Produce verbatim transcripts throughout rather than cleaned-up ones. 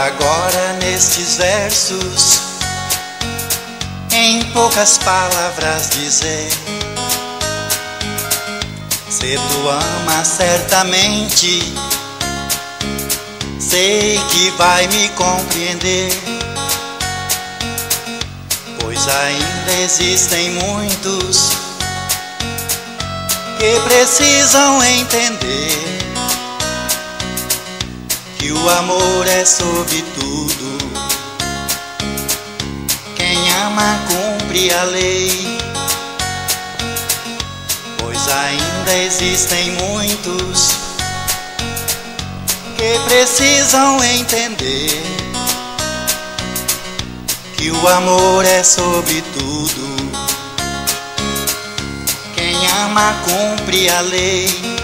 agora nestes versos, em poucas palavras dizer: se tu amas certamente, sei que vai me compreender, pois ainda existem muitos que precisam entender que o amor é sobre tudo. Quem ama cumpre a lei, pois ainda existem muitos que precisam entender que o amor é sobre tudo. Quem ama cumpre a lei.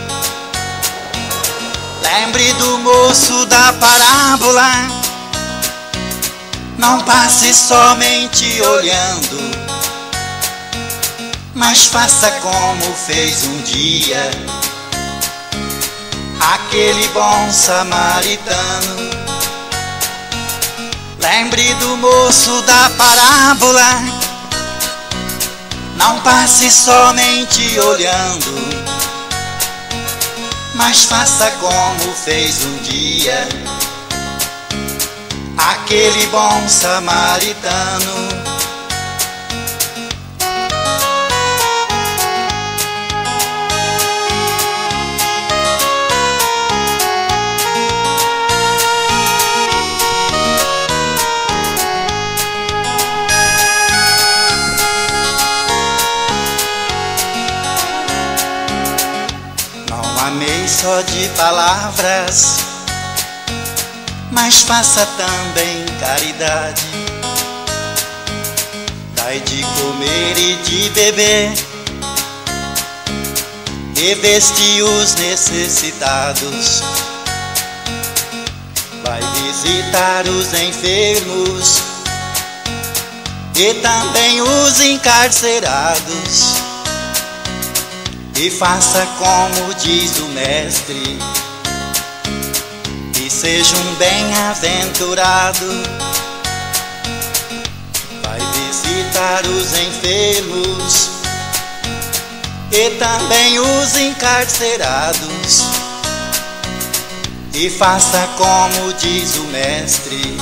Lembre do moço da parábola, não passe somente olhando, mas faça como fez um dia aquele bom samaritano. Lembre do moço da parábola, não passe somente olhando, mas faça como fez um dia aquele bom samaritano. Amei só de palavras, mas faça também caridade. Dai de comer e de beber, e veste os necessitados. Vai visitar os enfermos e também os encarcerados. E faça como diz o mestre, e seja um bem-aventurado. Vai visitar os enfermos e também os encarcerados. E faça como diz o mestre,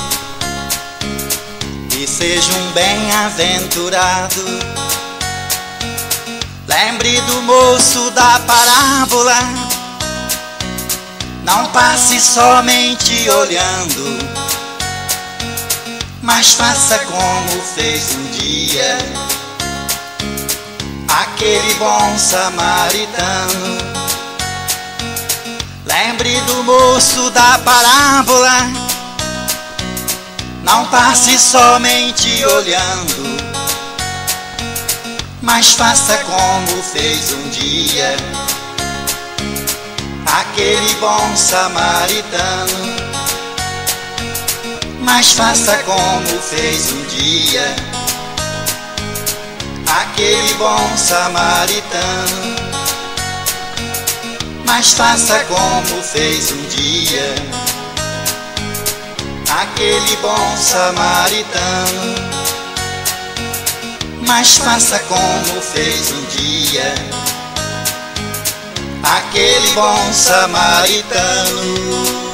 e seja um bem-aventurado. Lembre do moço da parábola, não passe somente olhando, mas faça como fez um dia aquele bom samaritano. Lembre do moço da parábola, não passe somente olhando, mas faça como fez um dia aquele bom samaritano. Mas faça como fez um dia aquele bom samaritano. Mas faça como fez um dia aquele bom samaritano. Mas faça como fez um dia aquele bom samaritano.